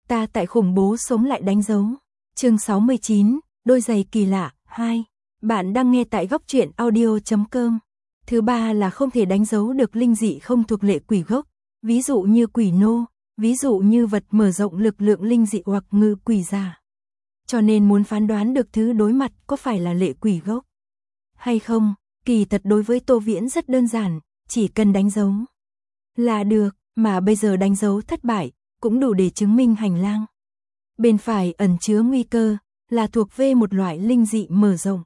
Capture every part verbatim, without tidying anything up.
Ta tại khủng bố sống lại đánh dấu. Chương sáu mươi chín, đôi giày kỳ lạ, hai. Bạn đang nghe tại góc truyện audio chấm com. Thứ ba là không thể đánh dấu được linh dị không thuộc lệ quỷ gốc, ví dụ như quỷ nô, ví dụ như vật mở rộng lực lượng linh dị hoặc ngự quỷ giả. Cho nên muốn phán đoán được thứ đối mặt có phải là lệ quỷ gốc hay không, kỳ thật đối với Tô Viễn rất đơn giản, chỉ cần đánh dấu là được, mà bây giờ đánh dấu thất bại, cũng đủ để chứng minh hành lang bên phải ẩn chứa nguy cơ, là thuộc về một loại linh dị mở rộng.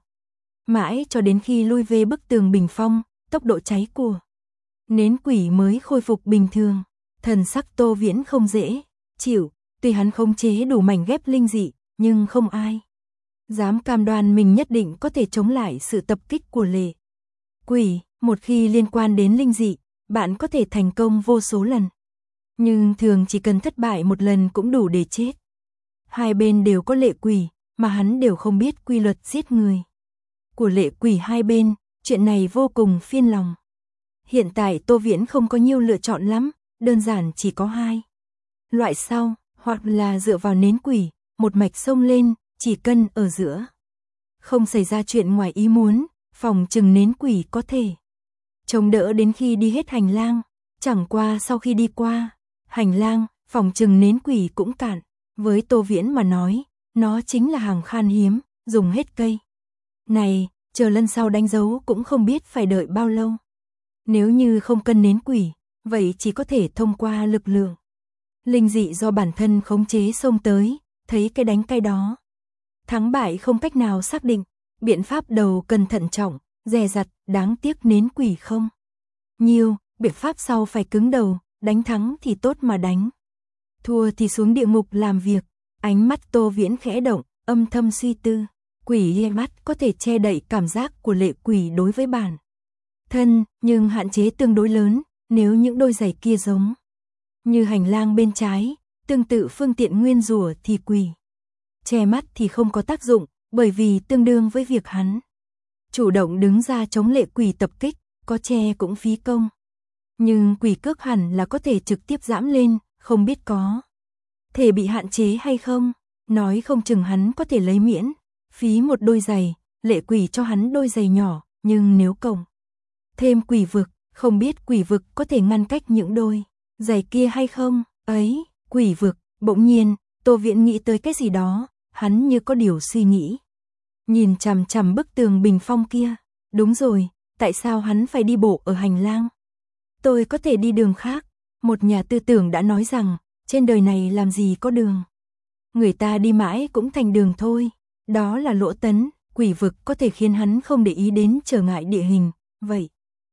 Mãi cho đến khi lui về bức tường bình phong, tốc độ cháy của nến quỷ mới khôi phục bình thường. Thần sắc Tô Viễn không dễ chịu, tuy hắn khống chế đủ mảnh ghép linh dị, nhưng không ai dám cam đoan mình nhất định có thể chống lại sự tập kích của lệ quỷ. Một khi liên quan đến linh dị, bạn có thể thành công vô số lần, nhưng thường chỉ cần thất bại một lần cũng đủ để chết. Hai bên đều có lệ quỷ, mà hắn đều không biết quy luật giết người của lệ quỷ hai bên, chuyện này vô cùng phiền lòng. Hiện tại Tô Viễn không có nhiều lựa chọn lắm, đơn giản chỉ có hai loại sau, hoặc là dựa vào nến quỷ, một mạch xông lên, chỉ cần ở giữa không xảy ra chuyện ngoài ý muốn, phòng chừng nến quỷ có thể chống đỡ đến khi đi hết hành lang. Chẳng qua sau khi đi qua hành lang, phòng chừng nến quỷ cũng cạn. Với Tô Viễn mà nói, nó chính là hàng khan hiếm, dùng hết cây này, chờ lần sau đánh dấu cũng không biết phải đợi bao lâu. Nếu như không cần nến quỷ, vậy chỉ có thể thông qua lực lượng linh dị do bản thân khống chế xông tới, thấy cái đánh cái đó. Thắng bại không cách nào xác định, biện pháp đầu cần thận trọng, dè dặt, đáng tiếc nến quỷ không nhiều, biện pháp sau phải cứng đầu, đánh thắng thì tốt mà đánh thua thì xuống địa ngục làm việc. Ánh mắt Tô Viễn khẽ động, âm thầm suy tư, quỷ mắt có thể che đậy cảm giác của lệ quỷ đối với bản thân, nhưng hạn chế tương đối lớn. Nếu những đôi giày kia giống như hành lang bên trái, tương tự phương tiện nguyên rủa thì quỷ che mắt thì không có tác dụng, bởi vì tương đương với việc hắn chủ động đứng ra chống lệ quỷ tập kích, có che cũng phí công. Nhưng quỷ cước hẳn là có thể trực tiếp giẫm lên, không biết có thể bị hạn chế hay không, nói không chừng hắn có thể lấy miễn phí một đôi giày, lệ quỷ cho hắn đôi giày nhỏ, nhưng nếu cộng thêm quỷ vực, không biết quỷ vực có thể ngăn cách những đôi giày kia hay không. Ấy, quỷ vực, bỗng nhiên, Tô Viễn nghĩ tới cái gì đó, hắn như có điều suy nghĩ. Nhìn chằm chằm bức tường bình phong kia, đúng rồi, tại sao hắn phải đi bộ ở hành lang? Tôi có thể đi đường khác. Một nhà tư tưởng đã nói rằng, trên đời này làm gì có đường, người ta đi mãi cũng thành đường thôi. Đó là lỗ tấn, quỷ vực có thể khiến hắn không để ý đến trở ngại địa hình. Vậy,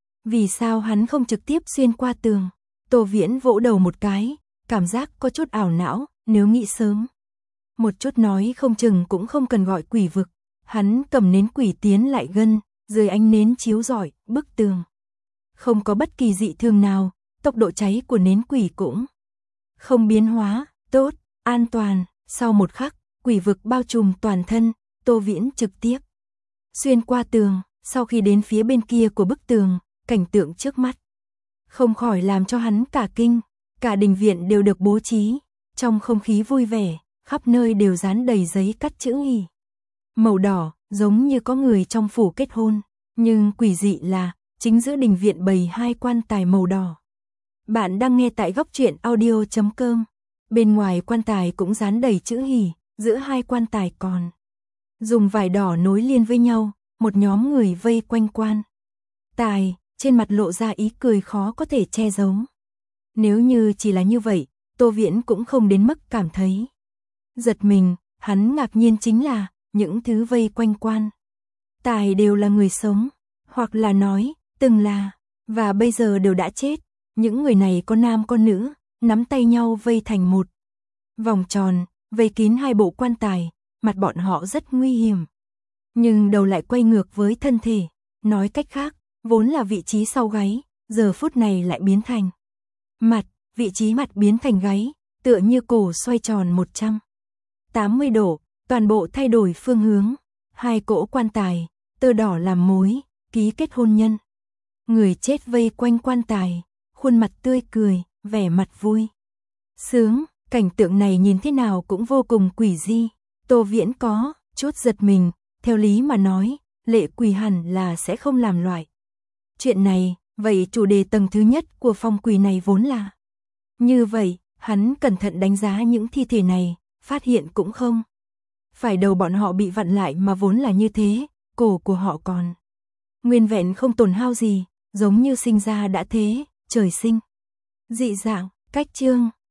vì sao hắn không trực tiếp xuyên qua tường? Tô Viễn vỗ đầu một cái, cảm giác có chút ảo não, nếu nghĩ sớm một chút nói không chừng cũng không cần gọi quỷ vực. Hắn cầm nến quỷ tiến lại gần, dưới ánh nến chiếu rọi, bức tường không có bất kỳ dị thường nào, tốc độ cháy của nến quỷ cũng không biến hóa, tốt, an toàn. Sau một khắc, quỷ vực bao trùm toàn thân, Tô Viễn trực tiếp xuyên qua tường. Sau khi đến phía bên kia của bức tường, cảnh tượng trước mắt không khỏi làm cho hắn cả kinh. Cả đình viện đều được bố trí trong không khí vui vẻ, khắp nơi đều dán đầy giấy cắt chữ Y màu đỏ, giống như có người trong phủ kết hôn. Nhưng quỷ dị là, chính giữa đình viện bày hai quan tài màu đỏ. Bạn đang nghe tại góc truyện audio chấm com. Bên ngoài quan tài cũng dán đầy chữ hỉ, giữa hai quan tài còn dùng vải đỏ nối liền với nhau, một nhóm người vây quanh quan tài, trên mặt lộ ra ý cười khó có thể che giấu. Nếu như chỉ là như vậy, Tô Viễn cũng không đến mức cảm thấy giật mình. Hắn ngạc nhiên chính là, những thứ vây quanh quan tài đều là người sống, hoặc là nói, từng là, và bây giờ đều đã chết. Những người này có nam có nữ, nắm tay nhau vây thành một vòng tròn, vây kín hai bộ quan tài. Mặt bọn họ rất nguy hiểm, nhưng đầu lại quay ngược với thân thể. Nói cách khác, vốn là vị trí sau gáy, giờ phút này lại biến thành mặt, vị trí mặt biến thành gáy, tựa như cổ xoay tròn một trăm tám mươi độ, toàn bộ thay đổi phương hướng. Hai cỗ quan tài, tơ đỏ làm mối, ký kết hôn nhân. Người chết vây quanh quan tài, khuôn mặt tươi cười, vẻ mặt vui sướng. Cảnh tượng này nhìn thế nào cũng vô cùng quỷ dị. Tô Viễn có chút giật mình, theo lý mà nói, Lệ Quỳ hẳn là sẽ không làm loại chuyện này, vậy chủ đề tầng thứ nhất của phong quỳ này vốn là. Như vậy, hắn cẩn thận đánh giá những thi thể này, phát hiện cũng không phải đầu bọn họ bị vặn lại mà vốn là như thế, cổ của họ còn nguyên vẹn không tổn hao gì, giống như sinh ra đã thế, trời sinh dị dạng. Cách chương